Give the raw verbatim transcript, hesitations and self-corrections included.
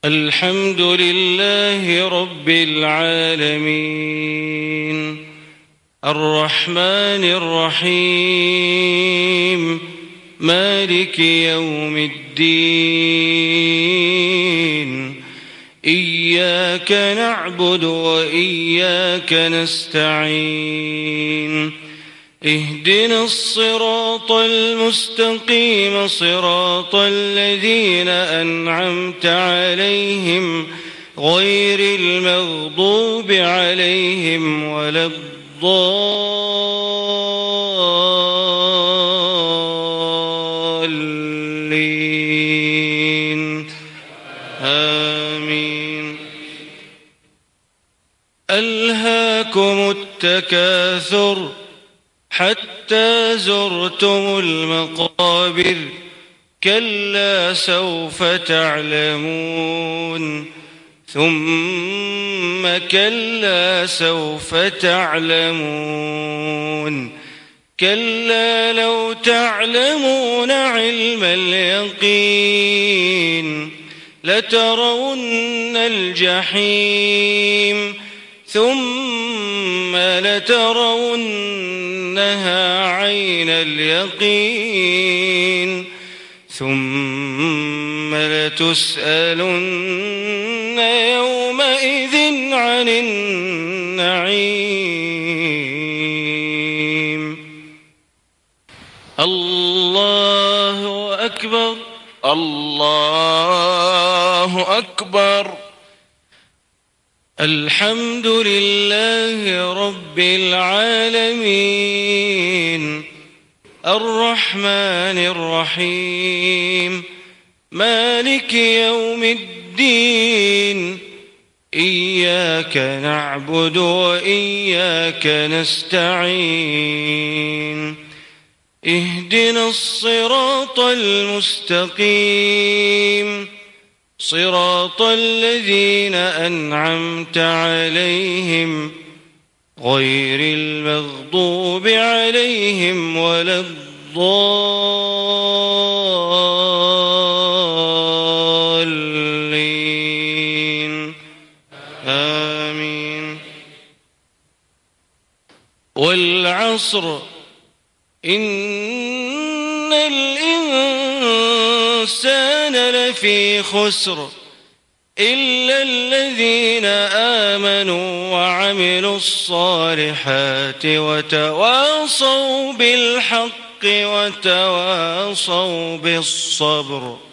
الحمد لله رب العالمين الرحمن الرحيم مالك يوم الدين إياك نعبد وإياك نستعين اهدنا الصراط المستقيم صراط الذين أنعمت عليهم غير المغضوب عليهم ولا الضالين آمين. ألهاكم التكاثر حتى زرتم المقابر كلا سوف تعلمون ثم كلا سوف تعلمون كلا لو تعلمون علم اليقين لترون الجحيم ثم لترونها عين اليقين ثم لتسألن يومئذ عن النعيم. الله أكبر الله أكبر. الحمد لله رب العالمين الرحمن الرحيم مالك يوم الدين إياك نعبد وإياك نستعين اهدنا الصراط المستقيم صراط الذين أنعمت عليهم غير المغضوب عليهم ولا الضالين آمين. والعصر إن الإنسان لفي خسر إلا الذين آمنوا وعملوا الصالحات وتواصوا بالحق وتواصوا بالصبر.